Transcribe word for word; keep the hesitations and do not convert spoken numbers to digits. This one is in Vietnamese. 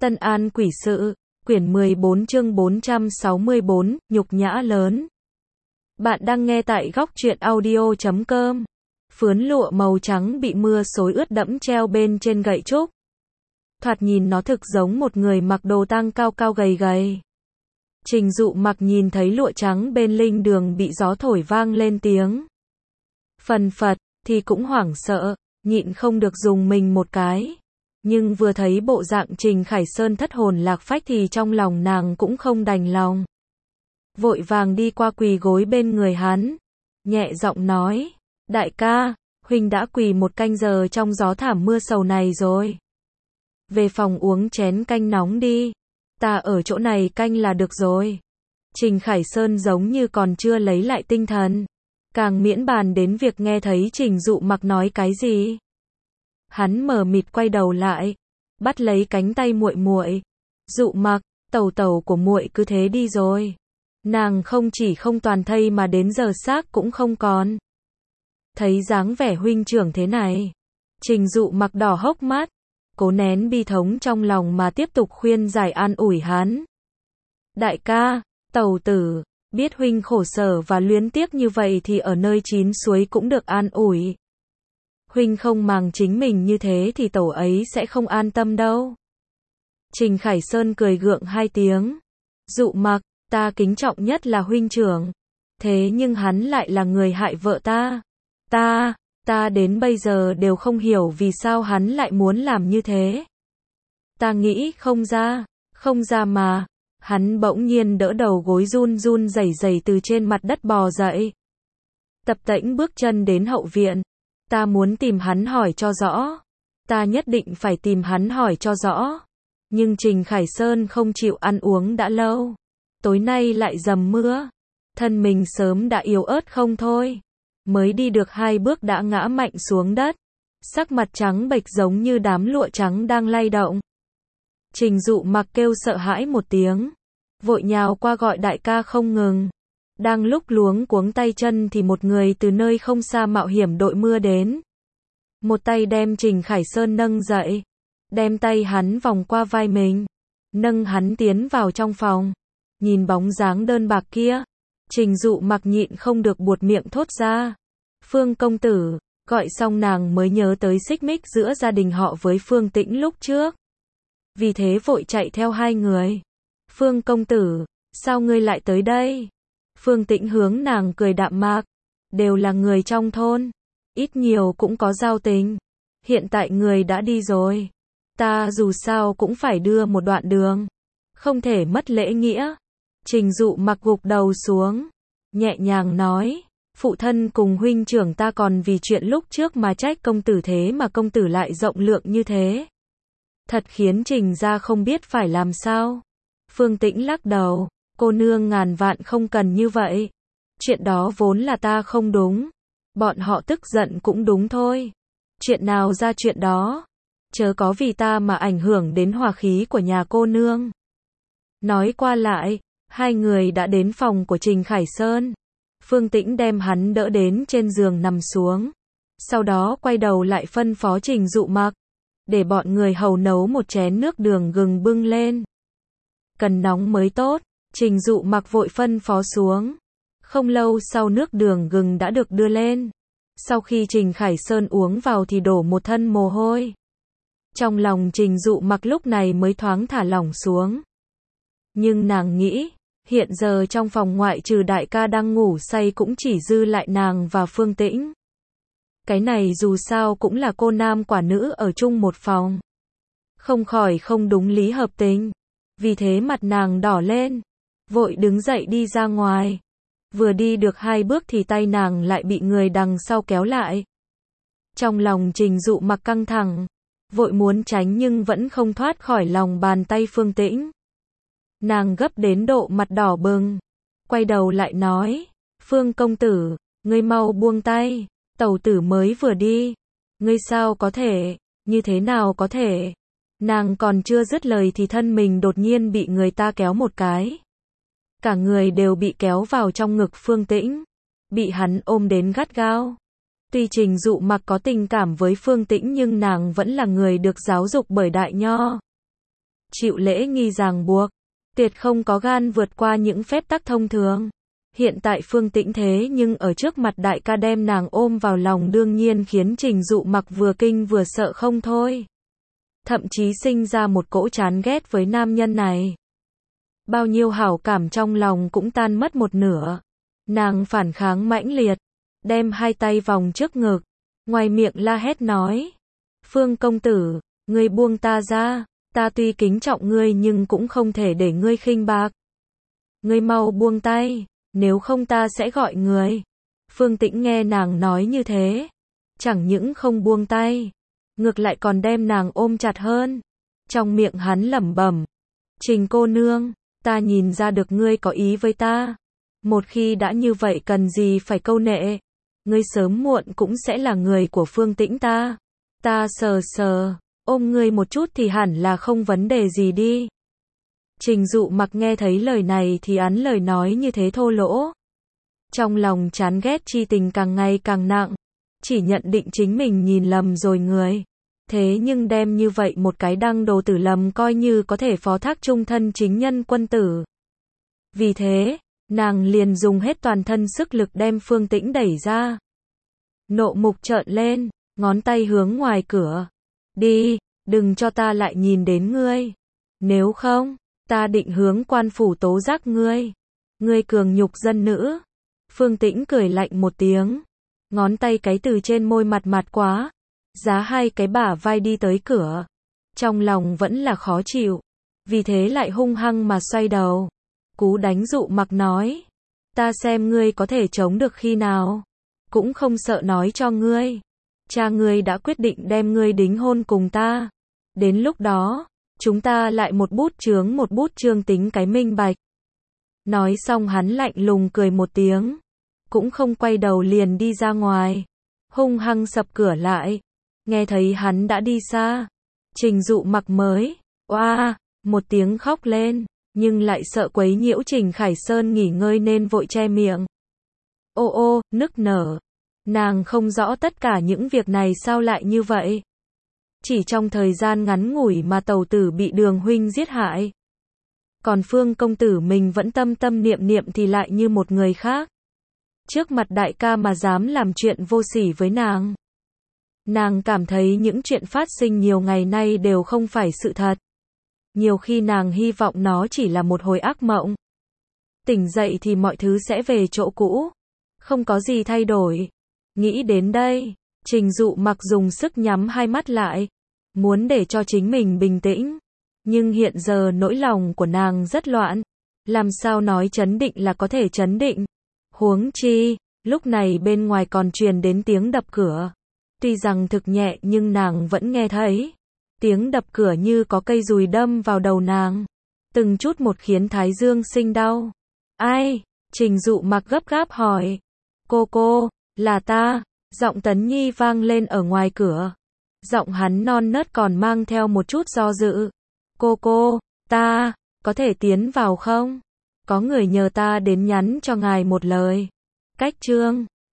Tân An quỷ sự, quyển mười bốn chương bốn trăm sáu mươi bốn, nhục nhã lớn. Bạn đang nghe tại góc truyện audio chấm com. Phướn lụa màu trắng bị mưa xối ướt đẫm treo bên trên gậy trúc. Thoạt nhìn nó thực giống một người mặc đồ tang cao cao gầy gầy. Trình Dụ Mặc nhìn thấy lụa trắng bên linh đường bị gió thổi vang lên tiếng phần phật, thì cũng hoảng sợ, nhịn không được dùng mình một cái. Nhưng vừa thấy bộ dạng Trình Khải Sơn thất hồn lạc phách thì trong lòng nàng cũng không đành lòng. Vội vàng đi qua quỳ gối bên người hắn, nhẹ giọng nói, đại ca, huynh đã quỳ một canh giờ trong gió thảm mưa sầu này rồi. Về phòng uống chén canh nóng đi, ta ở chỗ này canh là được rồi. Trình Khải Sơn giống như còn chưa lấy lại tinh thần, càng miễn bàn đến việc nghe thấy Trình Dụ Mặc nói cái gì. Hắn mờ mịt quay đầu lại, bắt lấy cánh tay muội muội. Dụ Mặc, tẩu tẩu của muội cứ thế đi rồi. Nàng không chỉ không toàn thây mà đến giờ xác cũng không còn. Thấy dáng vẻ huynh trưởng thế này, Trình Dụ Mặc đỏ hốc mắt, cố nén bi thống trong lòng mà tiếp tục khuyên giải an ủi hắn. Đại ca, tẩu tử, biết huynh khổ sở và luyến tiếc như vậy thì ở nơi chín suối cũng được an ủi. Huynh không màng chính mình như thế thì tẩu ấy sẽ không an tâm đâu. Trình Khải Sơn cười gượng hai tiếng. Dụ Mặc, ta kính trọng nhất là huynh trưởng. Thế nhưng hắn lại là người hại vợ ta. Ta, ta đến bây giờ đều không hiểu vì sao hắn lại muốn làm như thế. Ta nghĩ không ra, không ra mà. Hắn bỗng nhiên đỡ đầu gối run run rẩy rẩy từ trên mặt đất bò dậy. Tập tễnh bước chân đến hậu viện. Ta muốn tìm hắn hỏi cho rõ. Ta nhất định phải tìm hắn hỏi cho rõ. Nhưng Trình Khải Sơn không chịu ăn uống đã lâu. Tối nay lại dầm mưa. Thân mình sớm đã yếu ớt không thôi. Mới đi được hai bước đã ngã mạnh xuống đất. Sắc mặt trắng bệch giống như đám lụa trắng đang lay động. Trình Dụ Mặc kêu sợ hãi một tiếng. Vội nhào qua gọi đại ca không ngừng. Đang lúc luống cuống tay chân thì một người từ nơi không xa mạo hiểm đội mưa đến. Một tay đem Trình Khải Sơn nâng dậy. Đem tay hắn vòng qua vai mình. Nâng hắn tiến vào trong phòng. Nhìn bóng dáng đơn bạc kia. Trình Dụ Mặc nhịn không được buột miệng thốt ra. Phương công tử. Gọi xong nàng mới nhớ tới xích mích giữa gia đình họ với Phương Tĩnh lúc trước. Vì thế vội chạy theo hai người. Phương công tử, sao ngươi lại tới đây? Phương Tĩnh hướng nàng cười đạm mạc. Đều là người trong thôn. Ít nhiều cũng có giao tình. Hiện tại người đã đi rồi. Ta dù sao cũng phải đưa một đoạn đường. Không thể mất lễ nghĩa. Trình Dụ Mặc gục đầu xuống. Nhẹ nhàng nói. Phụ thân cùng huynh trưởng ta còn vì chuyện lúc trước mà trách công tử thế mà công tử lại rộng lượng như thế. Thật khiến Trình gia không biết phải làm sao. Phương Tĩnh lắc đầu. Cô nương ngàn vạn không cần như vậy. Chuyện đó vốn là ta không đúng. Bọn họ tức giận cũng đúng thôi. Chuyện nào ra chuyện đó. Chớ có vì ta mà ảnh hưởng đến hòa khí của nhà cô nương. Nói qua lại, hai người đã đến phòng của Trình Khải Sơn. Phương Tĩnh đem hắn đỡ đến trên giường nằm xuống. Sau đó quay đầu lại phân phó Trình Dụ Mặc. Để bọn người hầu nấu một chén nước đường gừng bưng lên. Cần nóng mới tốt. Trình Dụ Mặc vội phân phó xuống. Không lâu sau nước đường gừng đã được đưa lên. Sau khi Trình Khải Sơn uống vào thì đổ một thân mồ hôi. Trong lòng Trình Dụ Mặc lúc này mới thoáng thả lỏng xuống. Nhưng nàng nghĩ, hiện giờ trong phòng ngoại trừ đại ca đang ngủ say cũng chỉ dư lại nàng và Phương Tĩnh. Cái này dù sao cũng là cô nam quả nữ ở chung một phòng. Không khỏi không đúng lý hợp tình. Vì thế mặt nàng đỏ lên. Vội đứng dậy đi ra ngoài. Vừa đi được hai bước thì tay nàng lại bị người đằng sau kéo lại. Trong lòng Trình Dụ Mặc căng thẳng. Vội muốn tránh nhưng vẫn không thoát khỏi lòng bàn tay Phương Tĩnh. Nàng gấp đến độ mặt đỏ bừng. Quay đầu lại nói. Phương công tử, ngươi mau buông tay. Tẩu tử mới vừa đi. Ngươi sao có thể, như thế nào có thể. Nàng còn chưa dứt lời thì thân mình đột nhiên bị người ta kéo một cái. Cả người đều bị kéo vào trong ngực Phương Tĩnh. Bị hắn ôm đến gắt gao. Tuy Trình Dụ Mặc có tình cảm với Phương Tĩnh nhưng nàng vẫn là người được giáo dục bởi Đại Nho. chịu lễ nghi ràng buộc, tuyệt không có gan vượt qua những phép tắc thông thường. Hiện tại Phương Tĩnh thế nhưng ở trước mặt đại ca đem nàng ôm vào lòng đương nhiên khiến Trình Dụ Mặc vừa kinh vừa sợ không thôi. Thậm chí sinh ra một cỗ chán ghét với nam nhân này. Bao nhiêu hảo cảm trong lòng cũng tan mất một nửa. Nàng phản kháng mãnh liệt, đem hai tay vòng trước ngực, ngoài miệng la hét nói. Phương công tử, ngươi buông ta ra, ta tuy kính trọng ngươi nhưng cũng không thể để ngươi khinh bạc. Ngươi mau buông tay, nếu không ta sẽ gọi người. Phương Tĩnh nghe nàng nói như thế, chẳng những không buông tay, ngược lại còn đem nàng ôm chặt hơn. Trong miệng hắn lẩm bẩm, Trình cô nương, ta nhìn ra được ngươi có ý với ta. Một khi đã như vậy cần gì phải câu nệ. Ngươi sớm muộn cũng sẽ là người của Phương Tĩnh ta. Ta sờ sờ, ôm ngươi một chút thì hẳn là không vấn đề gì đi. Trình Dụ Mặc nghe thấy lời này thì án lời nói như thế thô lỗ. Trong lòng chán ghét chi tình càng ngày càng nặng. Chỉ nhận định chính mình nhìn lầm rồi người. Thế nhưng đem như vậy một cái đăng đồ tử lầm coi như có thể phó thác trung thân chính nhân quân tử. Vì thế, nàng liền dùng hết toàn thân sức lực đem Phương Tĩnh đẩy ra. Nộ mục trợn lên, ngón tay hướng ngoài cửa. Đi, đừng cho ta lại nhìn đến ngươi. Nếu không, ta định hướng quan phủ tố giác ngươi. Ngươi cường nhục dân nữ. Phương Tĩnh cười lạnh một tiếng. Ngón tay cái từ trên môi mặt mặt quá. Giá hai cái bả vai đi tới cửa. Trong lòng vẫn là khó chịu. Vì thế lại hung hăng mà xoay đầu. Cú đánh Dụ Mặc nói. Ta xem ngươi có thể chống được khi nào. Cũng không sợ nói cho ngươi. Cha ngươi đã quyết định đem ngươi đính hôn cùng ta. Đến lúc đó, chúng ta lại một bút chướng một bút chương tính cái minh bạch. Nói xong hắn lạnh lùng cười một tiếng. Cũng không quay đầu liền đi ra ngoài. Hung hăng sập cửa lại. Nghe thấy hắn đã đi xa. Trình Dụ Mặc mới, oa, một tiếng khóc lên. Nhưng lại sợ quấy nhiễu Trình Khải Sơn nghỉ ngơi nên vội che miệng. Ô ô, nức nở. Nàng không rõ tất cả những việc này sao lại như vậy. Chỉ trong thời gian ngắn ngủi mà tẩu tử bị Đường huynh giết hại. Còn Phương công tử mình vẫn tâm tâm niệm niệm thì lại như một người khác. Trước mặt đại ca mà dám làm chuyện vô sỉ với nàng. Nàng cảm thấy những chuyện phát sinh nhiều ngày nay đều không phải sự thật. Nhiều khi nàng hy vọng nó chỉ là một hồi ác mộng. Tỉnh dậy thì mọi thứ sẽ về chỗ cũ. Không có gì thay đổi. Nghĩ đến đây, Trình Dụ Mặc dùng sức nhắm hai mắt lại. Muốn để cho chính mình bình tĩnh. Nhưng hiện giờ nỗi lòng của nàng rất loạn. Làm sao nói trấn định là có thể trấn định. Huống chi, lúc này bên ngoài còn truyền đến tiếng đập cửa. Tuy rằng thực nhẹ nhưng nàng vẫn nghe thấy. Tiếng đập cửa như có cây dùi đâm vào đầu nàng. Từng chút một khiến thái dương sinh đau. Ai? Trình Dụ Mặc gấp gáp hỏi. Cô cô, là ta. Giọng Tấn Nhi vang lên ở ngoài cửa. Giọng hắn non nớt còn mang theo một chút do dự. Cô cô, ta, có thể tiến vào không? Có người nhờ ta đến nhắn cho ngài một lời. Cách chương.